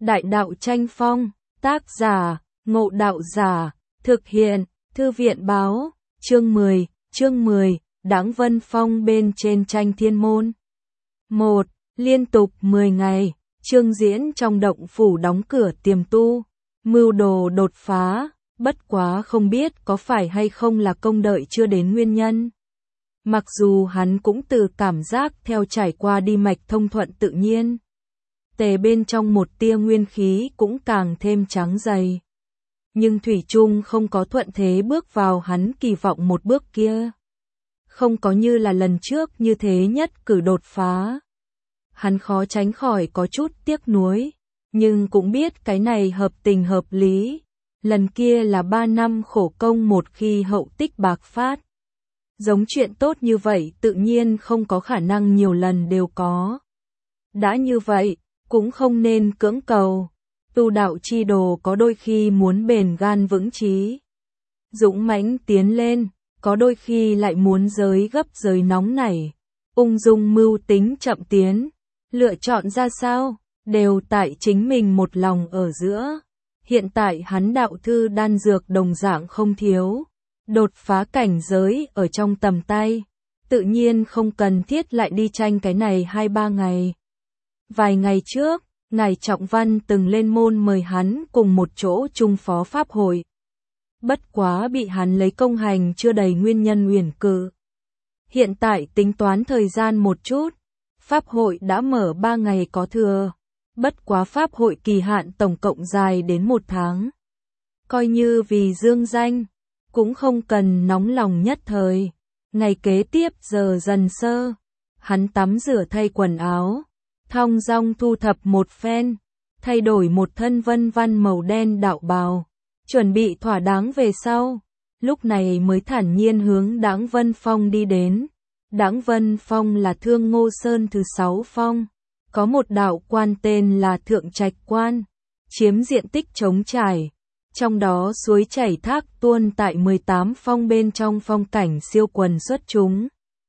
Đại đạo tranh phong, tác giả, Ngộ Đạo Giả, thực hiện, Thư viện báo, chương 10, Đãng Vân Phong bên trên tranh thiên môn. 1. Liên tục 10 ngày, Trương Diễn trong động phủ đóng cửa tiềm tu, mưu đồ đột phá, bất quá không biết có phải hay không là công đợi chưa đến nguyên nhân. Mặc dù hắn cũng từ cảm giác theo trải qua đi mạch thông thuận tự nhiên. Tề bên trong một tia nguyên khí cũng càng thêm trắng dày. Nhưng thủy chung không có thuận thế bước vào hắn kỳ vọng một bước kia. Không có như là lần trước như thế nhất cử đột phá. Hắn khó tránh khỏi có chút tiếc nuối, nhưng cũng biết cái này hợp tình hợp lý. Lần kia là 3 năm khổ công một khi hậu tích bạc phát. Giống chuyện tốt như vậy tự nhiên không có khả năng nhiều lần đều có. Đã như vậy, cũng không nên cưỡng cầu. Tu đạo chi đồ có đôi khi muốn bền gan vững chí, dũng mãnh tiến lên, có đôi khi lại muốn giới gấp giới nóng nảy, ung dung mưu tính chậm tiến. Lựa chọn ra sao, đều tại chính mình một lòng ở giữa. Hiện tại hắn đạo thư đan dược đồng dạng không thiếu, đột phá cảnh giới ở trong tầm tay, tự nhiên không cần thiết lại đi tranh cái này 2-3 ngày. Vài ngày trước, Ngài Trọng Văn từng lên môn mời hắn cùng một chỗ chung phó pháp hội. Bất quá bị hắn lấy công hành chưa đầy nguyên nhân uyển cự. Hiện tại tính toán thời gian một chút, pháp hội đã mở 3 ngày có thừa. Bất quá pháp hội kỳ hạn tổng cộng dài đến 1 tháng. Coi như vì dương danh, cũng không cần nóng lòng nhất thời. Ngày kế tiếp giờ dần sơ, hắn tắm rửa thay quần áo, thong dong thu thập một phen, thay đổi một thân vân văn màu đen đạo bào, chuẩn bị thỏa đáng về sau, lúc này mới thản nhiên hướng Đãng Vân Phong đi đến. Đãng Vân Phong là Thương Ngô Sơn thứ 6 phong, có một đạo quan tên là Thượng Trạch Quan, chiếm diện tích trống trải, trong đó suối chảy thác tuôn tại 18 phong bên trong phong cảnh siêu quần xuất chúng.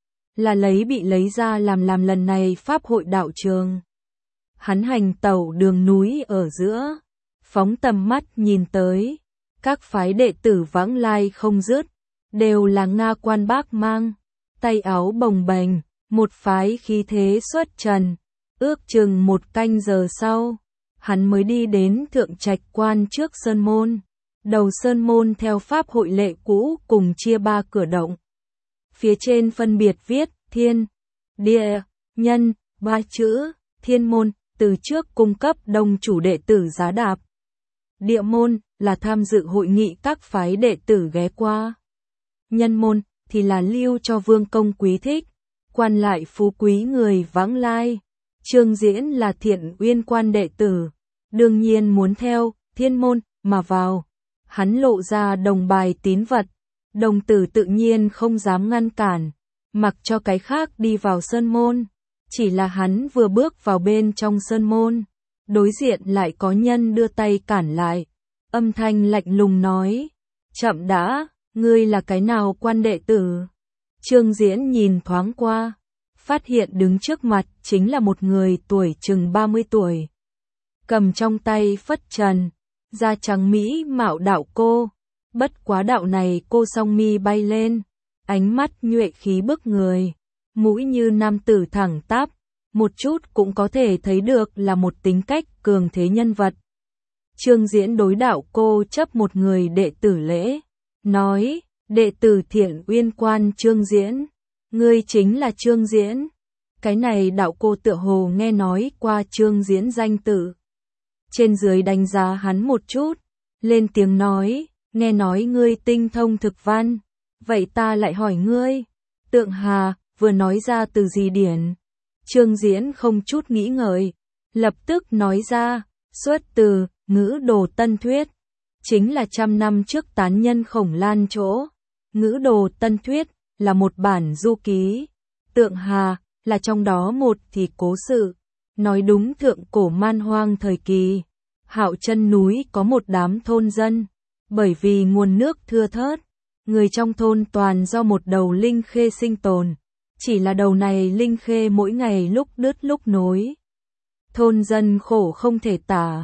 Là bị lấy ra làm lần này pháp hội đạo trường. Hắn hành tẩu đường núi ở giữa, phóng tầm mắt nhìn tới, các phái đệ tử vãng lai không dứt, đều là Nga quan bác mang, tay áo bồng bềnh, một phái khí thế xuất trần. Ước chừng 1 canh giờ sau, hắn mới đi đến Thượng Trạch Quan trước sơn môn. Đầu sơn môn theo pháp hội lệ cũ cùng chia 3 cửa động. Phía trên phân biệt viết Thiên, Địa, Nhân, 3 chữ. Thiên môn từ trước cung cấp đông chủ đệ tử giá đạp. Địa môn là tham dự hội nghị các phái đệ tử ghé qua. Nhân môn thì là lưu cho vương công quý thích, quan lại phú quý người vãng lai. Trương Diễn là Thiện Uyên Quan đệ tử, đương nhiên muốn theo thiên môn mà vào. Hắn lộ ra đồng bài tín vật, đồng tử tự nhiên không dám ngăn cản, mặc cho cái khác đi vào sơn môn. Chỉ là hắn vừa bước vào bên trong sơn môn, đối diện lại có nhân đưa tay cản lại, âm thanh lạnh lùng nói: "Chậm đã, ngươi là cái nào quan đệ tử?" Trương Diễn nhìn thoáng qua, phát hiện đứng trước mặt chính là một người tuổi chừng 30 tuổi. Cầm trong tay phất trần, da trắng mỹ mạo đạo cô. Bất quá đạo này cô song mi bay lên, ánh mắt nhuệ khí bức người, mũi như nam tử thẳng tắp, một chút cũng có thể thấy được là một tính cách cường thế nhân vật. Trương Diễn đối đạo cô chấp một người đệ tử lễ, nói: "Đệ tử Thiện Uyên Quan Trương Diễn, ngươi chính là Trương Diễn." Cái này đạo cô tựa hồ nghe nói qua Trương Diễn danh tự. Trên dưới đánh giá hắn một chút, lên tiếng nói: "Nghe nói ngươi tinh thông thực văn, vậy ta lại hỏi ngươi, Tượng Hà vừa nói ra từ gì điển?" Trương Diễn không chút nghĩ ngợi, lập tức nói ra: "Xuất từ Ngữ Đồ Tân Thuyết, chính là 100 năm trước tán nhân Khổng Lan chỗ. Ngữ Đồ Tân Thuyết là một bản du ký, Tượng Hà là trong đó một thì cố sự, nói đúng thượng cổ man hoang thời kỳ. Hạo Chân núi có một đám thôn dân, bởi vì nguồn nước thưa thớt, người trong thôn toàn do một đầu linh khê sinh tồn, chỉ là đầu này linh khê mỗi ngày lúc đứt lúc nối. Thôn dân khổ không thể tả,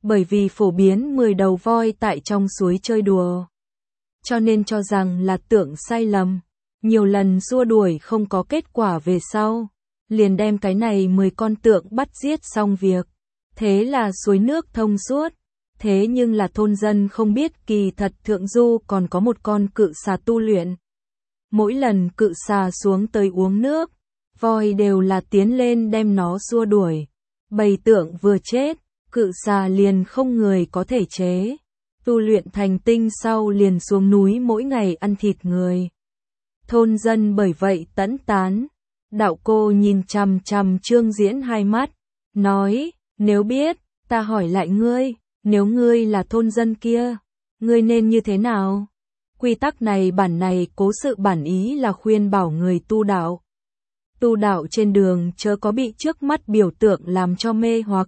bởi vì phổ biến 10 đầu voi tại trong suối chơi đùa. Cho nên cho rằng là Tượng sai lầm, nhiều lần xua đuổi không có kết quả về sau, liền đem cái này 10 con tượng bắt giết xong việc. Thế là suối nước thông suốt. Thế nhưng là thôn dân không biết kỳ thật thượng du còn có một con cự xà tu luyện. Mỗi lần cự xà xuống tới uống nước, voi đều là tiến lên đem nó xua đuổi. Bầy tượng vừa chết, cự xà liền không người có thể chế. Tu luyện thành tinh sau liền xuống núi mỗi ngày ăn thịt người. Thôn dân bởi vậy tẫn tán. Đạo cô nhìn chằm chằm Trương Diễn hai mắt, nói, nếu biết, ta hỏi lại ngươi, nếu ngươi là thôn dân kia, ngươi nên như thế nào? Quy tắc này cố sự bản ý là khuyên bảo người tu đạo. Tu đạo trên đường chớ có bị trước mắt biểu tượng làm cho mê hoặc,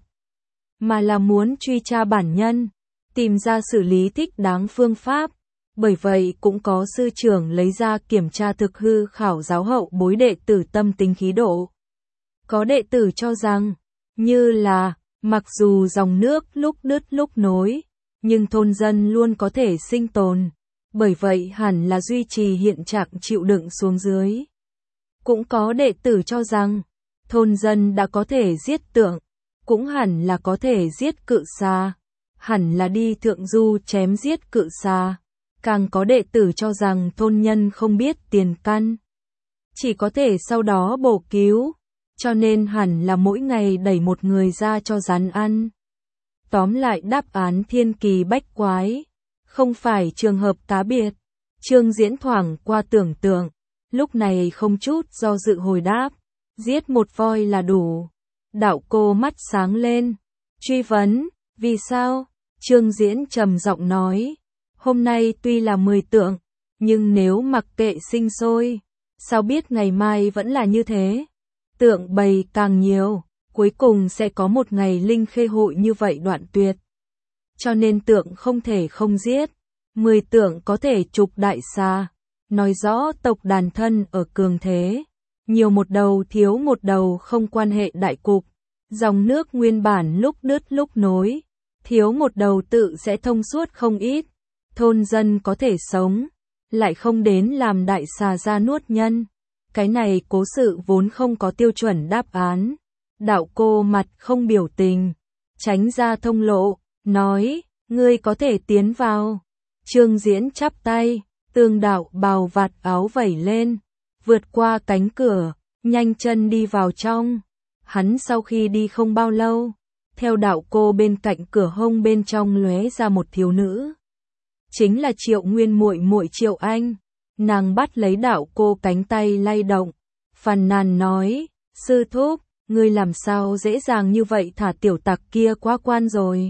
mà là muốn truy tra bản nhân, tìm ra xử lý thích đáng phương pháp. Bởi vậy cũng có sư trưởng lấy ra kiểm tra thực hư khảo giáo hậu bối đệ tử tâm tính khí độ. Có đệ tử cho rằng, như là, mặc dù dòng nước lúc đứt lúc nối, nhưng thôn dân luôn có thể sinh tồn. Bởi vậy hẳn là duy trì hiện trạng chịu đựng xuống dưới. Cũng có đệ tử cho rằng, thôn dân đã có thể giết tượng, cũng hẳn là có thể giết cự xà, hẳn là đi thượng du chém giết cự xà. Càng có đệ tử cho rằng thôn nhân không biết tiền căn, chỉ có thể sau đó bổ cứu, cho nên hẳn là mỗi ngày đẩy một người ra cho rắn ăn. Tóm lại đáp án thiên kỳ bách quái, không phải trường hợp cá biệt. Trương Diễn thoảng qua tưởng tượng, lúc này không chút do dự hồi đáp, giết một voi là đủ. Đạo cô mắt sáng lên, truy vấn, vì sao? Trương Diễn trầm giọng nói, hôm nay tuy là 10 tượng, nhưng nếu mặc kệ sinh sôi, sao biết ngày mai vẫn là như thế? Tượng bầy càng nhiều, cuối cùng sẽ có một ngày linh khê hội như vậy đoạn tuyệt. Cho nên tượng không thể không giết, 10 tượng có thể trục đại xà, nói rõ tộc đàn thân ở cường thế, nhiều một đầu thiếu một đầu không quan hệ đại cục, dòng nước nguyên bản lúc đứt lúc nối, thiếu một đầu tự sẽ thông suốt không ít, thôn dân có thể sống, lại không đến làm đại xà ra nuốt nhân. Cái này cố sự vốn không có tiêu chuẩn đáp án. Đạo cô mặt không biểu tình, tránh ra thông lộ, nói, ngươi có thể tiến vào. Trương Diễn chắp tay, Tương đạo bào vạt áo vẩy lên, vượt qua cánh cửa, nhanh chân đi vào trong. Hắn sau khi đi không bao lâu, theo đạo cô bên cạnh cửa hông bên trong lóe ra một thiếu nữ. Chính là Triệu Nguyên muội muội Triệu Anh. Nàng bắt lấy đạo cô cánh tay lay động, phàn nàn nói, sư thúc, ngươi làm sao dễ dàng như vậy thả tiểu tặc kia qua quan rồi.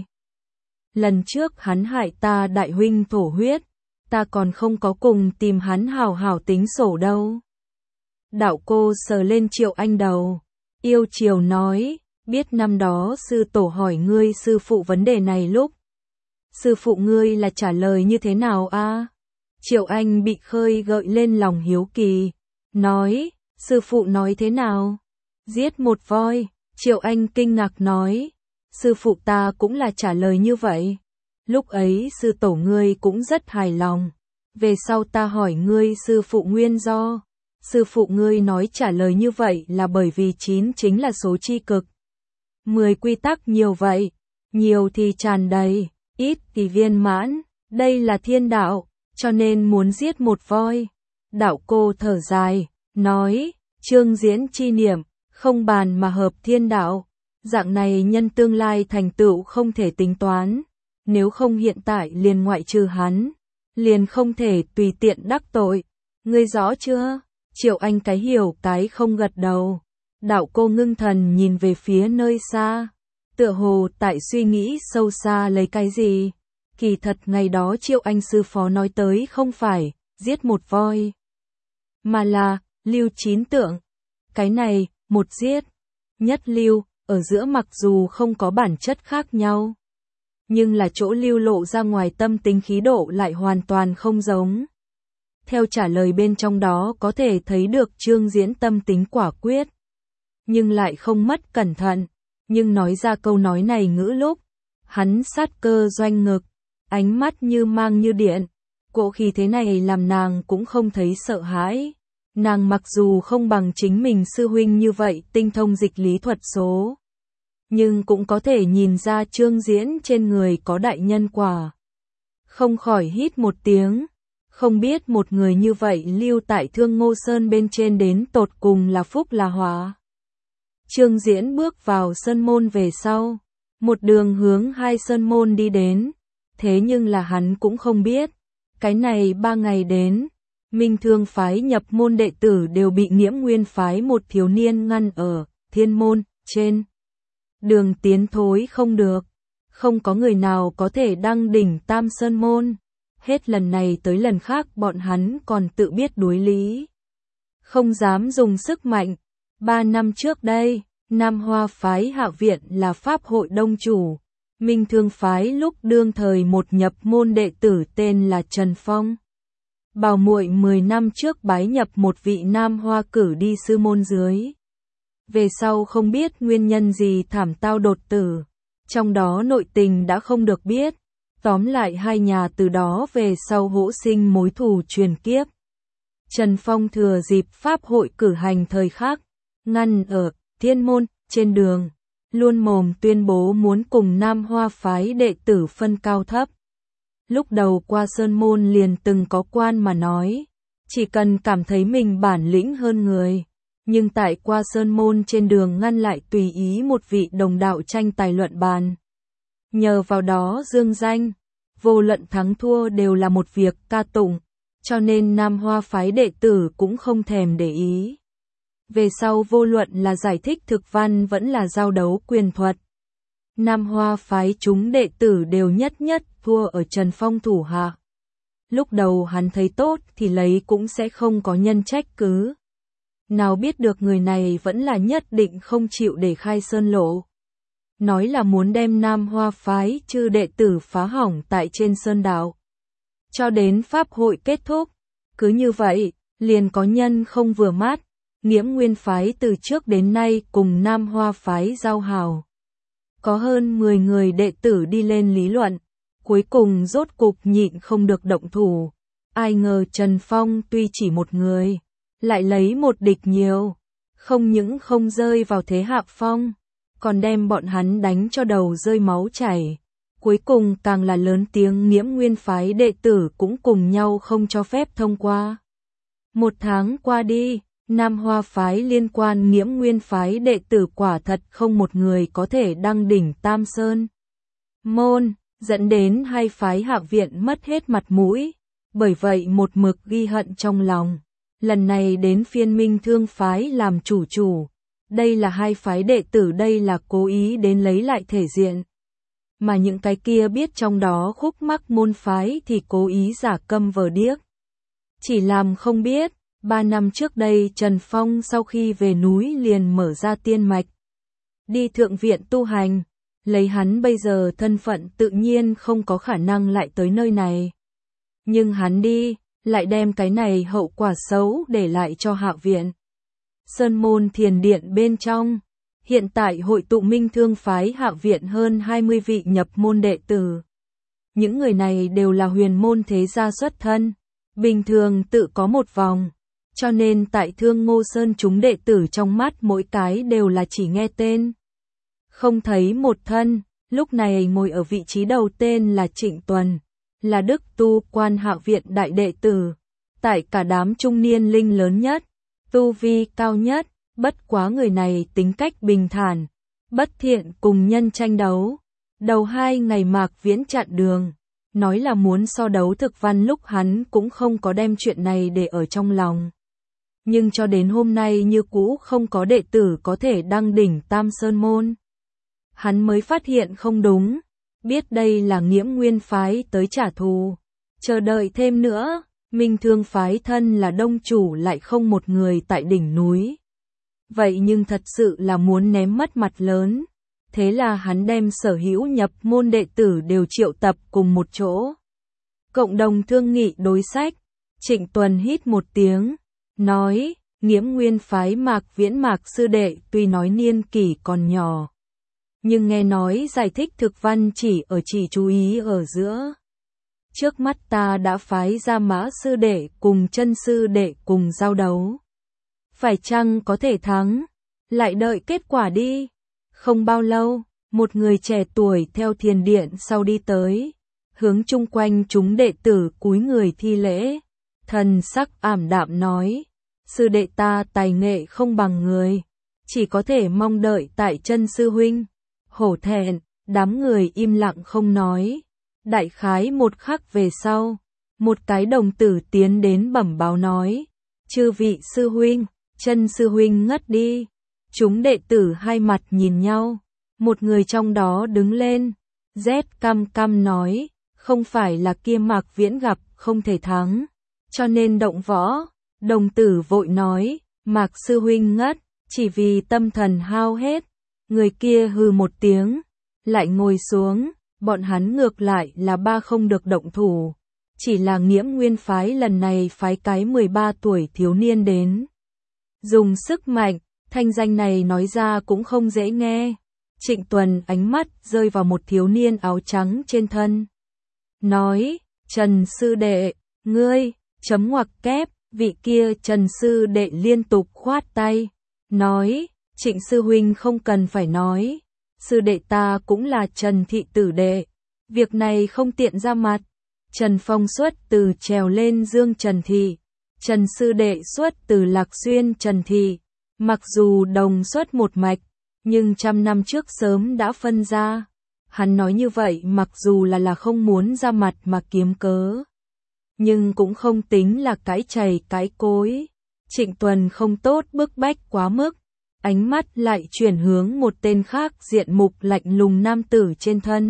Lần trước hắn hại ta đại huynh thổ huyết, ta còn không có cùng tìm hắn hào hào tính sổ đâu. Đạo cô sờ lên Triệu Anh đầu, yêu chiều nói, biết năm đó sư tổ hỏi ngươi sư phụ vấn đề này lúc, sư phụ ngươi là trả lời như thế nào a? Triệu Anh bị khơi gợi lên lòng hiếu kỳ, nói, sư phụ nói thế nào? Giết một voi. Triệu Anh kinh ngạc nói, sư phụ ta cũng là trả lời như vậy. Lúc ấy sư tổ ngươi cũng rất hài lòng. Về sau ta hỏi ngươi sư phụ nguyên do. Sư phụ ngươi nói trả lời như vậy là bởi vì 9 chính là số chi cực. 10 quy tắc nhiều vậy, nhiều thì tràn đầy, ít thì viên mãn, đây là thiên đạo, cho nên muốn giết một voi. Đạo cô thở dài, nói, Trương Diễn chi niệm, không bàn mà hợp thiên đạo, dạng này nhân tương lai thành tựu không thể tính toán, nếu không hiện tại liền ngoại trừ hắn, liền không thể tùy tiện đắc tội, ngươi rõ chưa? Triệu Anh cái hiểu cái không gật đầu. Đạo cô ngưng thần nhìn về phía nơi xa, tựa hồ tại suy nghĩ sâu xa lấy cái gì. Kỳ thật ngày đó Triệu Anh sư phó nói tới không phải giết một voi, mà là lưu 9 tượng. Cái này, một giết, nhất lưu, ở giữa mặc dù không có bản chất khác nhau, nhưng là chỗ lưu lộ ra ngoài tâm tính khí độ lại hoàn toàn không giống. Theo trả lời bên trong đó có thể thấy được Trương Diễn tâm tính quả quyết, nhưng lại không mất cẩn thận, nhưng nói ra câu nói này ngữ lúc, Hắn sát cơ doanh ngực, ánh mắt như mang như điện. Cỗ khí thế này làm nàng cũng không thấy sợ hãi. Nàng mặc dù không bằng chính mình sư huynh như vậy tinh thông dịch lý thuật số, nhưng cũng có thể nhìn ra Trương Diễn trên người có đại nhân quả. Không khỏi hít một tiếng, không biết một người như vậy lưu tại Thương Ngô Sơn bên trên đến tột cùng là phúc là họa. Trương Diễn bước vào sơn môn về sau, một đường hướng hai sơn môn đi đến, thế nhưng là hắn cũng không biết, cái này 3 ngày đến, Minh Thương phái nhập môn đệ tử đều bị Nghiễm Nguyên phái một thiếu niên ngăn ở thiên môn trên. Đường tiến thối không được, không có người nào có thể đăng đỉnh Tam Sơn môn. Hết lần này tới lần khác bọn hắn còn tự biết đối lý, không dám dùng sức mạnh. 3 năm trước đây, Nam Hoa phái Hạ Viện là pháp hội đông chủ, Minh Thương phái lúc đương thời một nhập môn đệ tử tên là Trần Phong. Bảo muội 10 năm trước bái nhập một vị Nam Hoa cử đi sư môn dưới. Về sau không biết nguyên nhân gì thảm tao đột tử, trong đó nội tình đã không được biết. Tóm lại hai nhà từ đó về sau hữu sinh mối thù truyền kiếp. Trần Phong thừa dịp pháp hội cử hành thời khắc, ngăn ở thiên môn, trên đường, luôn mồm tuyên bố muốn cùng Nam Hoa phái đệ tử phân cao thấp. Lúc đầu qua sơn môn liền từng có quan mà nói, chỉ cần cảm thấy mình bản lĩnh hơn người, nhưng tại qua sơn môn trên đường ngăn lại tùy ý một vị đồng đạo tranh tài luận bàn. Nhờ vào đó dương danh, vô luận thắng thua đều là một việc ca tụng, cho nên Nam Hoa phái đệ tử cũng không thèm để ý. Về sau vô luận là giải thích thực văn vẫn là giao đấu quyền thuật, Nam Hoa phái chúng đệ tử đều nhất thua ở Trần Phong thủ hạ. Lúc đầu hắn thấy tốt thì lấy cũng sẽ không có nhân trách cứ. Nào biết được người này vẫn là nhất định không chịu để khai sơn lộ. Nói là muốn đem Nam Hoa phái chư đệ tử phá hỏng tại trên sơn đạo. Cho đến pháp hội kết thúc, cứ như vậy, liền có nhân không vừa mắt, Nghiễm Nguyên phái từ trước đến nay cùng Nam Hoa phái giao hảo. Có hơn 10 người đệ tử đi lên lý luận, cuối cùng rốt cục nhịn không được động thủ. Ai ngờ Trần Phong tuy chỉ một người, lại lấy một địch nhiều, không những không rơi vào thế hạ phong, còn đem bọn hắn đánh cho đầu rơi máu chảy. Cuối cùng càng là lớn tiếng Nghiễm Nguyên phái đệ tử cũng cùng nhau không cho phép thông qua. 1 tháng qua đi, Nam Hoa phái liên quan Nghiễm Nguyên phái đệ tử quả thật không một người có thể đăng đỉnh Tam Sơn môn, dẫn đến hai phái Hạ Viện mất hết mặt mũi, bởi vậy một mực ghi hận trong lòng. Lần này đến phiên Minh Thương phái làm chủ, đây là hai phái đệ tử, đây là cố ý đến lấy lại thể diện. Mà những cái kia biết trong đó khúc mắc môn phái thì cố ý giả câm vờ điếc. Chỉ làm không biết, 3 năm trước đây Trần Phong sau khi về núi liền mở ra tiên mạch, đi thượng viện tu hành, lấy hắn bây giờ thân phận tự nhiên không có khả năng lại tới nơi này. Nhưng hắn đi, lại đem cái này hậu quả xấu để lại cho Hạ Viện. Sơn môn thiền điện bên trong, hiện tại hội tụ Minh Thương phái Hạ Viện hơn 20 vị nhập môn đệ tử. Những người này đều là huyền môn thế gia xuất thân, bình thường tự có một vòng, cho nên tại Thương Ngô Sơn chúng đệ tử trong mắt mỗi cái đều là chỉ nghe tên, không thấy một thân. Lúc này ngồi ở vị trí đầu tên là Trịnh Tuần, là Đức Tu Quan Hạ Viện đại đệ tử, tại cả đám trung niên linh lớn nhất, tu vi cao nhất. Bất quá người này tính cách bình thản, bất thiện cùng nhân tranh đấu. Đầu 2 ngày Mạc Viễn chặn đường, nói là muốn so đấu thực văn, lúc hắn cũng không có đem chuyện này để ở trong lòng. Nhưng cho đến hôm nay như cũ không có đệ tử có thể đăng đỉnh Tam Sơn môn. Hắn mới phát hiện không đúng, biết đây là Nghiễm Nguyên phái tới trả thù. Chờ đợi thêm nữa, Minh Thương phái thân là đông chủ lại không một người tại đỉnh núi. Vậy nhưng thật sự là muốn ném mất mặt lớn. Thế là hắn đem sở hữu nhập môn đệ tử đều triệu tập cùng một chỗ, cộng đồng thương nghị đối sách. Trịnh Tuần hít một tiếng, nói, Nghiễm Nguyên phái Mạc Viễn Mạc sư đệ tuy nói niên kỷ còn nhỏ, nhưng nghe nói giải thích thực văn chỉ chú ý ở giữa. Trước mắt ta đã phái ra Mã sư đệ cùng Chân sư đệ cùng giao đấu. Phải chăng có thể thắng? Lại đợi kết quả đi. Không bao lâu, một người trẻ tuổi theo thiền điện sau đi tới, hướng chung quanh chúng đệ tử cúi người thi lễ, thần sắc ảm đạm nói, sư đệ ta tài nghệ không bằng người, chỉ có thể mong đợi tại Chân sư huynh. Hổ thẹn, đám người im lặng không nói. Đại khái một khắc về sau, một cái đồng tử tiến đến bẩm báo nói, chư vị sư huynh, Chân sư huynh ngất đi. Chúng đệ tử hai mặt nhìn nhau, một người trong đó đứng lên, rét căm căm nói, không phải là kia Mạc Viễn gặp không thể thắng, cho nên động võ. Đồng tử vội nói, Mạc sư huynh ngất, chỉ vì tâm thần hao hết. Người kia hừ một tiếng, lại ngồi xuống, bọn hắn ngược lại là ba không được động thủ. Chỉ là Nghiễm Nguyên phái lần này phái cái 13 tuổi thiếu niên đến. Dùng sức mạnh, thanh danh này nói ra cũng không dễ nghe. Trịnh Tuần ánh mắt rơi vào một thiếu niên áo trắng trên thân. Nói, Trần sư đệ, ngươi, chấm ngoặc kép, vị kia Trần sư đệ liên tục khoát tay. Nói, Trịnh sư huynh không cần phải nói, sư đệ ta cũng là Trần thị tử đệ, việc này không tiện ra mặt. Trần Phong xuất từ trèo lên Dương Trần thị, Trần sư đệ xuất từ Lạc Xuyên Trần thị, mặc dù đồng xuất một mạch, nhưng trăm năm trước sớm đã phân ra. Hắn nói như vậy mặc dù là không muốn ra mặt mà kiếm cớ, nhưng cũng không tính là cái chày cái cối. Trịnh Tuần không tốt bức bách quá mức, ánh mắt lại chuyển hướng một tên khác diện mục lạnh lùng nam tử trên thân.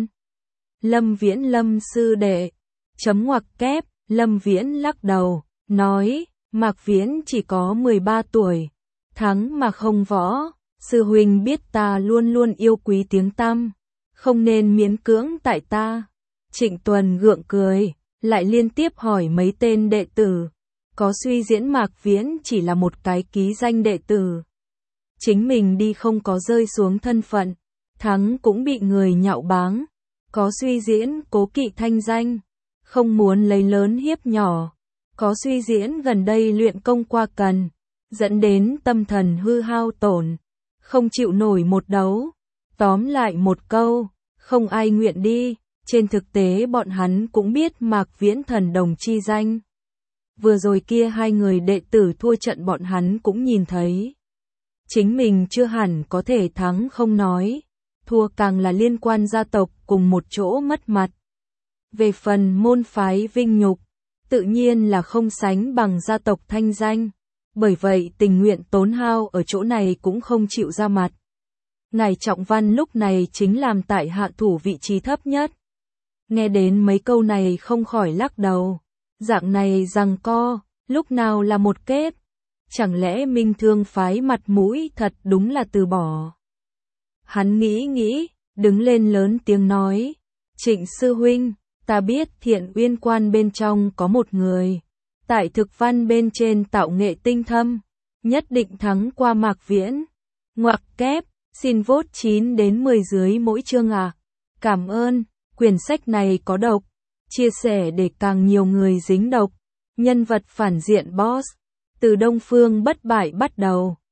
Lâm Viễn Lâm sư đệ, chấm ngoặc kép, Lâm Viễn lắc đầu, nói, Mạc Viễn chỉ có 13 tuổi, thắng mà không võ, sư huynh biết ta luôn luôn yêu quý tiếng tăm, không nên miễn cưỡng tại ta. Trịnh Tuần gượng cười, lại liên tiếp hỏi mấy tên đệ tử, có suy diễn Mạc Viễn chỉ là một cái ký danh đệ tử. Chính mình đi không có rơi xuống thân phận, thắng cũng bị người nhạo báng, có suy diễn cố kỵ thanh danh, không muốn lấy lớn hiếp nhỏ, có suy diễn gần đây luyện công qua cần, dẫn đến tâm thần hư hao tổn, không chịu nổi một đấu. Tóm lại một câu, không ai nguyện đi. Trên thực tế bọn hắn cũng biết Mạc Viễn thần đồng chi danh. Vừa rồi kia hai người đệ tử thua trận bọn hắn cũng nhìn thấy. Chính mình chưa hẳn có thể thắng không nói, thua càng là liên quan gia tộc cùng một chỗ mất mặt. Về phần môn phái vinh nhục, tự nhiên là không sánh bằng gia tộc thanh danh, bởi vậy tình nguyện tốn hao ở chỗ này cũng không chịu ra mặt. Ngài Trọng Văn lúc này chính làm tại hạ thủ vị trí thấp nhất. Nghe đến mấy câu này không khỏi lắc đầu, dạng này giằng co, lúc nào là một kết, chẳng lẽ Minh Thương phái mặt mũi thật đúng là từ bỏ. Hắn nghĩ, đứng lên lớn tiếng nói, Trịnh sư huynh, ta biết Thiện Uyên quan bên trong có một người, tại thực văn bên trên tạo nghệ tinh thâm, nhất định thắng qua Mạc Viễn. Ngoặc kép, xin vote 9 đến 10 dưới mỗi chương à. Cảm ơn, quyển sách này có độc, chia sẻ để càng nhiều người dính độc. Nhân vật phản diện boss, từ Đông Phương bất bại bắt đầu.